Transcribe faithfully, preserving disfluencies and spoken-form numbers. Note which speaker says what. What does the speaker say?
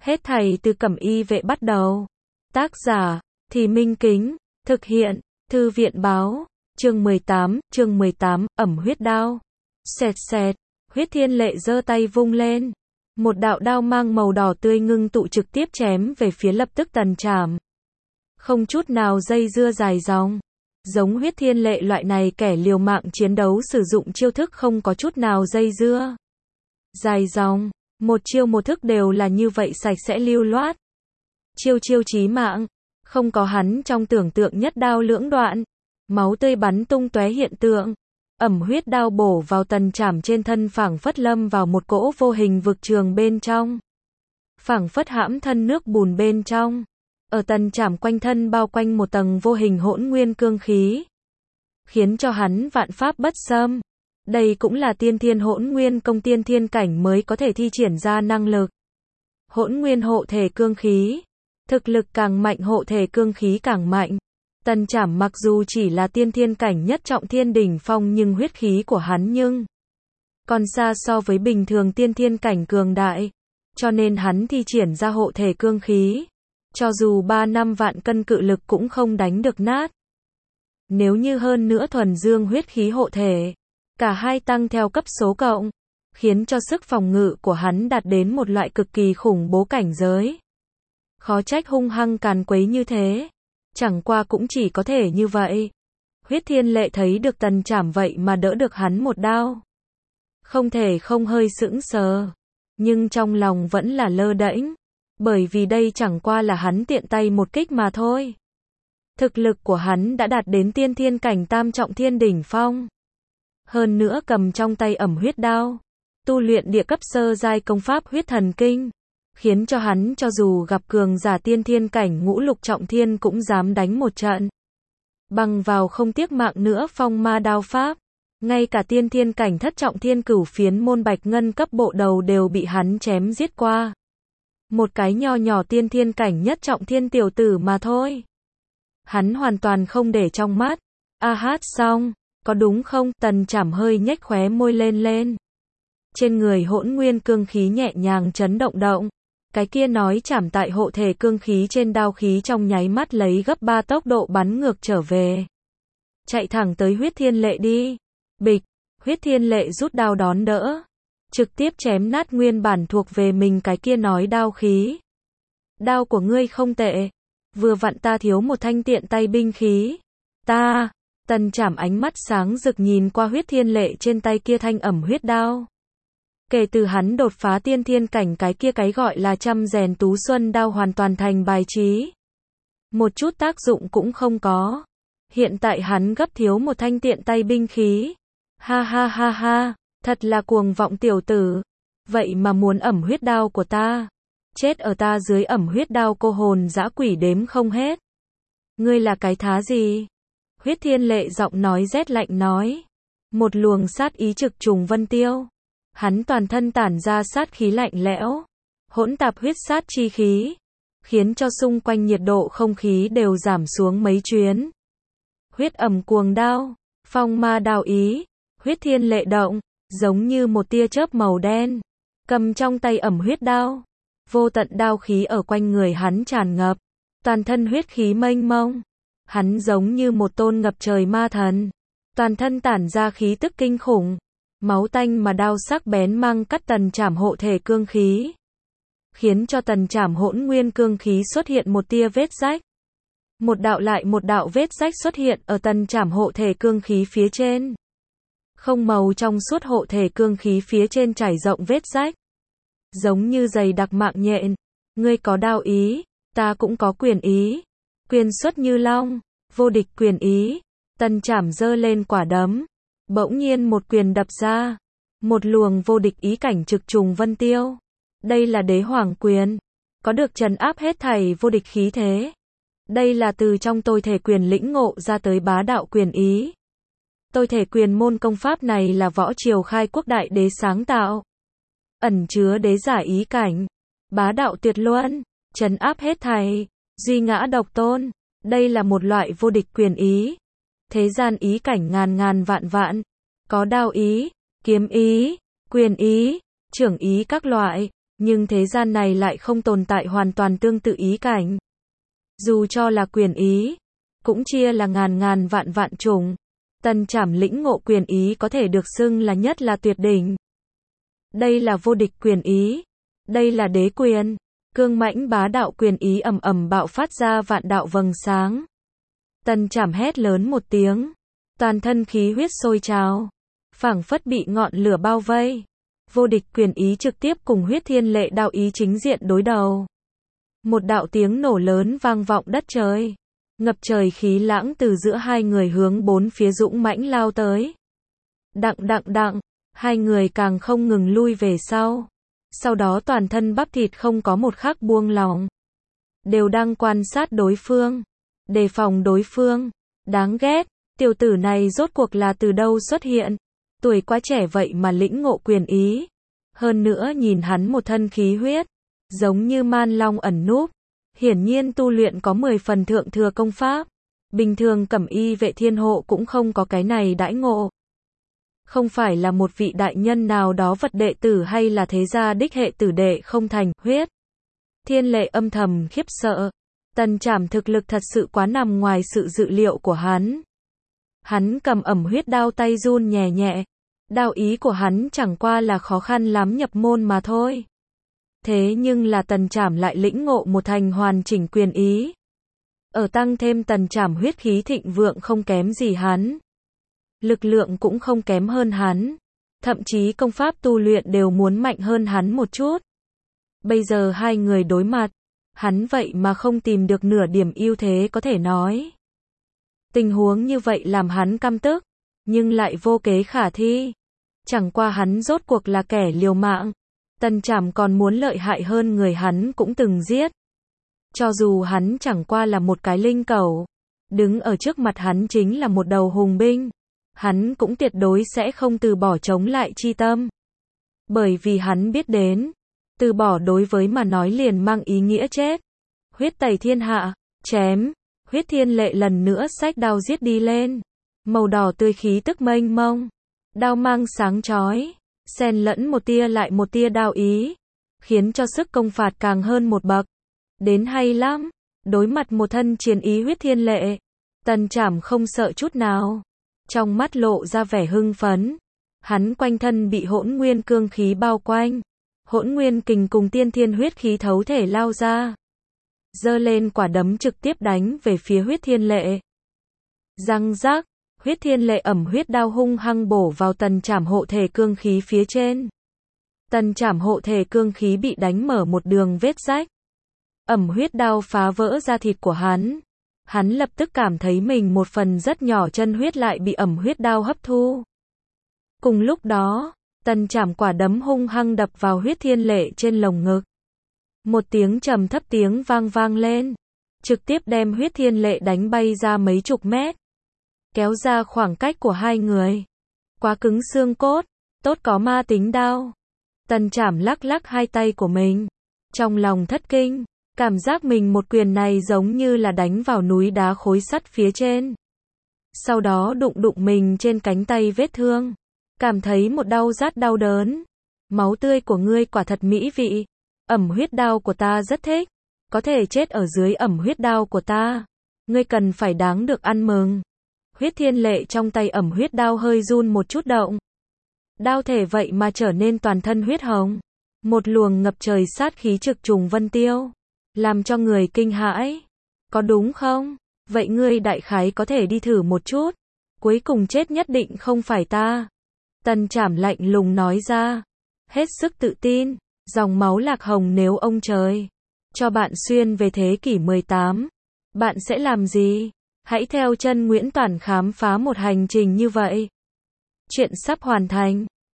Speaker 1: Hết thảy từ Cẩm Y Vệ bắt đầu. Tác giả, Thì Minh Kính, thực hiện, Thư viện Báo, chương mười tám, chương mười tám, ẩm huyết đao. Xẹt xẹt, Huyết Thiên Lệ giơ tay vung lên. Một đạo đao mang màu đỏ tươi ngưng tụ trực tiếp chém về phía lập tức Tần Trảm. Không chút nào dây dưa dài dòng. Giống Huyết Thiên Lệ loại này kẻ liều mạng chiến đấu sử dụng chiêu thức không có chút nào dây dưa dài dòng, một chiêu một thức đều là như vậy sạch sẽ lưu loát. Chiêu chiêu chí mạng, không có hắn trong tưởng tượng nhất đao lưỡng đoạn, máu tươi bắn tung tóe hiện tượng. Ẩm huyết đao bổ vào Tần Trảm trên thân phảng phất lâm vào một cỗ vô hình vực trường bên trong. Phảng phất hãm thân nước bùn bên trong. Ở Tần Trảm quanh thân bao quanh một tầng vô hình hỗn nguyên cương khí, khiến cho hắn vạn pháp bất xâm. Đây cũng là tiên thiên hỗn nguyên công tiên thiên cảnh mới có thể thi triển ra năng lực. Hỗn nguyên hộ thể cương khí. Thực lực càng mạnh hộ thể cương khí càng mạnh. Tần Trảm mặc dù chỉ là tiên thiên cảnh nhất trọng thiên đỉnh phong nhưng huyết khí của hắn nhưng còn xa so với bình thường tiên thiên cảnh cường đại. Cho nên hắn thi triển ra hộ thể cương khí. Cho dù ba năm vạn cân cự lực cũng không đánh được nát. Nếu như hơn nữa thuần dương huyết khí hộ thể, cả hai tăng theo cấp số cộng, khiến cho sức phòng ngự của hắn đạt đến một loại cực kỳ khủng bố cảnh giới. Khó trách hung hăng càn quấy như thế. Chẳng qua cũng chỉ có thể như vậy. Huyết Thiên Lệ thấy được Tần Trảm vậy mà đỡ được hắn một đao. Không thể không hơi sững sờ. Nhưng trong lòng vẫn là lơ đễnh. Bởi vì đây chẳng qua là hắn tiện tay một kích mà thôi. Thực lực của hắn đã đạt đến tiên thiên cảnh tam trọng thiên đỉnh phong. Hơn nữa cầm trong tay ẩm huyết đao. Tu luyện địa cấp sơ giai công pháp huyết thần kinh. Khiến cho hắn cho dù gặp cường giả tiên thiên cảnh ngũ lục trọng thiên cũng dám đánh một trận. Bằng vào không tiếc mạng nữa phong ma đao pháp. Ngay cả tiên thiên cảnh thất trọng thiên cửu phiến môn bạch ngân cấp bộ đầu đều bị hắn chém giết qua. Một cái nho nhỏ tiên thiên cảnh nhất trọng thiên tiểu tử mà thôi. Hắn hoàn toàn không để trong mắt. A hát xong, có đúng không? Tần Trảm hơi nhếch khóe môi lên lên. Trên người hỗn nguyên cương khí nhẹ nhàng chấn động động. Cái kia nói chảm tại hộ thể cương khí trên đao khí trong nháy mắt lấy gấp ba tốc độ bắn ngược trở về. Chạy thẳng tới Huyết Thiên Lệ đi. Bịch, Huyết Thiên Lệ rút đao đón đỡ. Trực tiếp chém nát nguyên bản thuộc về mình cái kia nói đao khí. Đao của ngươi không tệ. Vừa vặn ta thiếu một thanh tiện tay binh khí. Ta, Tần Trảm ánh mắt sáng rực nhìn qua Huyết Thiên Lệ trên tay kia thanh ẩm huyết đao. Kể từ hắn đột phá tiên thiên cảnh cái kia cái gọi là trăm rèn tú xuân đao hoàn toàn thành bài trí. Một chút tác dụng cũng không có. Hiện tại hắn gấp thiếu một thanh tiện tay binh khí. Ha ha ha ha, thật là cuồng vọng tiểu tử. Vậy mà muốn ẩm huyết đao của ta. Chết ở ta dưới ẩm huyết đao cô hồn dã quỷ đếm không hết. Ngươi là cái thá gì? Huyết Thiên Lệ giọng nói rét lạnh nói. Một luồng sát ý trực trùng vân tiêu. Hắn toàn thân tản ra sát khí lạnh lẽo, hỗn tạp huyết sát chi khí, khiến cho xung quanh nhiệt độ không khí đều giảm xuống mấy chuyến. Huyết ẩm cuồng đao, phong ma đao ý, Huyết Thiên Lệ động, giống như một tia chớp màu đen, cầm trong tay ẩm huyết đao, vô tận đao khí ở quanh người hắn tràn ngập, toàn thân huyết khí mênh mông, hắn giống như một tôn ngập trời ma thần, toàn thân tản ra khí tức kinh khủng. Máu tanh mà đao sắc bén mang cắt Tần Trảm hộ thể cương khí. Khiến cho Tần Trảm hỗn nguyên cương khí xuất hiện một tia vết rách. Một đạo lại một đạo vết rách xuất hiện ở Tần Trảm hộ thể cương khí phía trên. Không màu trong suốt hộ thể cương khí phía trên trải rộng vết rách. Giống như dày đặc mạng nhện. Ngươi có đao ý, ta cũng có quyền ý. Quyền xuất như long, vô địch quyền ý. Tần Trảm giơ lên quả đấm. Bỗng nhiên một quyền đập ra. Một luồng vô địch ý cảnh trực trùng vân tiêu. Đây là đế hoàng quyền. Có được trấn áp hết thảy vô địch khí thế. Đây là từ trong tôi thể quyền lĩnh ngộ ra tới bá đạo quyền ý. Tôi thể quyền môn công pháp này là võ triều khai quốc đại đế sáng tạo. Ẩn chứa đế giả ý cảnh. Bá đạo tuyệt luân. Trấn áp hết thảy. Duy ngã độc tôn. Đây là một loại vô địch quyền ý. Thế gian ý cảnh ngàn ngàn vạn vạn. Có đao ý, kiếm ý, quyền ý, trưởng ý các loại. Nhưng thế gian này lại không tồn tại hoàn toàn tương tự ý cảnh. Dù cho là quyền ý, cũng chia là ngàn ngàn vạn vạn chủng. Tần Trảm lĩnh ngộ quyền ý có thể được xưng là nhất là tuyệt đỉnh. Đây là vô địch quyền ý. Đây là đế quyền. Cương mãnh bá đạo quyền ý ầm ầm bạo phát ra vạn đạo vầng sáng. Tần Trảm hét lớn một tiếng. Toàn thân khí huyết sôi trào. Phảng phất bị ngọn lửa bao vây. Vô địch quyền ý trực tiếp cùng huyết thiên lệ đạo ý chính diện đối đầu. Một đạo tiếng nổ lớn vang vọng đất trời. Ngập trời khí lãng từ giữa hai người hướng bốn phía dũng mãnh lao tới. Đặng đặng đặng, hai người càng không ngừng lui về sau. Sau đó toàn thân bắp thịt không có một khắc buông lỏng. Đều đang quan sát đối phương. Đề phòng đối phương. Đáng ghét, tiểu tử này rốt cuộc là từ đâu xuất hiện. Tuổi quá trẻ vậy mà lĩnh ngộ quyền ý. Hơn nữa nhìn hắn một thân khí huyết. Giống như man long ẩn núp. Hiển nhiên tu luyện có mười phần thượng thừa công pháp. Bình thường cẩm y vệ thiên hộ cũng không có cái này đãi ngộ. Không phải là một vị đại nhân nào đó vật đệ tử hay là thế gia đích hệ tử đệ không thành, huyết. Thiên lệ âm thầm khiếp sợ. Tần Trảm thực lực thật sự quá nằm ngoài sự dự liệu của hắn. Hắn cầm ẩm huyết đao tay run nhẹ nhẹ. Đao ý của hắn chẳng qua là khó khăn lắm nhập môn mà thôi. Thế nhưng là Tần Trảm lại lĩnh ngộ một thành hoàn chỉnh quyền ý. Ở tăng thêm Tần Trảm huyết khí thịnh vượng không kém gì hắn. Lực lượng cũng không kém hơn hắn. Thậm chí công pháp tu luyện đều muốn mạnh hơn hắn một chút. Bây giờ hai người đối mặt. Hắn vậy mà không tìm được nửa điểm ưu thế có thể nói. Tình huống như vậy làm hắn căm tức. Nhưng lại vô kế khả thi. Chẳng qua hắn rốt cuộc là kẻ liều mạng. Tần Trảm còn muốn lợi hại hơn người hắn cũng từng giết. Cho dù hắn chẳng qua là một cái linh cẩu. Đứng ở trước mặt hắn chính là một đầu hùng binh. Hắn cũng tuyệt đối sẽ không từ bỏ chống lại chi tâm. Bởi vì hắn biết đến. Từ bỏ đối với mà nói liền mang ý nghĩa chết. Huyết tẩy thiên hạ. Chém. Huyết thiên lệ lần nữa xách đao giết đi lên. Màu đỏ tươi khí tức mênh mông. Đao mang sáng chói. Xen lẫn một tia lại một tia đao ý. Khiến cho sức công phạt càng hơn một bậc. Đến hay lắm. Đối mặt một thân chiến ý huyết thiên lệ. Tần Trảm không sợ chút nào. Trong mắt lộ ra vẻ hưng phấn. Hắn quanh thân bị hỗn nguyên cương khí bao quanh. Hỗn nguyên kình cùng tiên thiên huyết khí thấu thể lao ra. Giơ lên quả đấm trực tiếp đánh về phía huyết thiên lệ. Răng rác. Huyết thiên lệ ẩm huyết đao hung hăng bổ vào Tần Trảm hộ thể cương khí phía trên. Tần Trảm hộ thể cương khí bị đánh mở một đường vết rách. Ẩm huyết đao phá vỡ da thịt của hắn. Hắn lập tức cảm thấy mình một phần rất nhỏ chân huyết lại bị ẩm huyết đao hấp thu. Cùng lúc đó, Tần Trảm quả đấm hung hăng đập vào huyết thiên lệ trên lồng ngực. Một tiếng trầm thấp tiếng vang vang lên. Trực tiếp đem huyết thiên lệ đánh bay ra mấy chục mét. Kéo ra khoảng cách của hai người. Quá cứng xương cốt. Tốt có ma tính đao. Tần Trảm lắc lắc hai tay của mình. Trong lòng thất kinh. Cảm giác mình một quyền này giống như là đánh vào núi đá khối sắt phía trên. Sau đó đụng đụng mình trên cánh tay vết thương. Cảm thấy một đau rát đau đớn. Máu tươi của ngươi quả thật mỹ vị. Ẩm huyết đao của ta rất thích. Có thể chết ở dưới ẩm huyết đao của ta. Ngươi cần phải đáng được ăn mừng. Huyết thiên lệ trong tay ẩm huyết đao hơi run một chút động. Đao thể vậy mà trở nên toàn thân huyết hồng. Một luồng ngập trời sát khí trực trùng vân tiêu. Làm cho người kinh hãi. Có đúng không? Vậy ngươi đại khái có thể đi thử một chút. Cuối cùng chết nhất định không phải ta. Tần Trảm lạnh lùng nói ra. Hết sức tự tin. Dòng máu lạc hồng nếu ông trời cho bạn xuyên về thế kỷ mười tám. Bạn sẽ làm gì? Hãy theo chân Nguyễn Toản khám phá một hành trình như vậy. Chuyện sắp hoàn thành.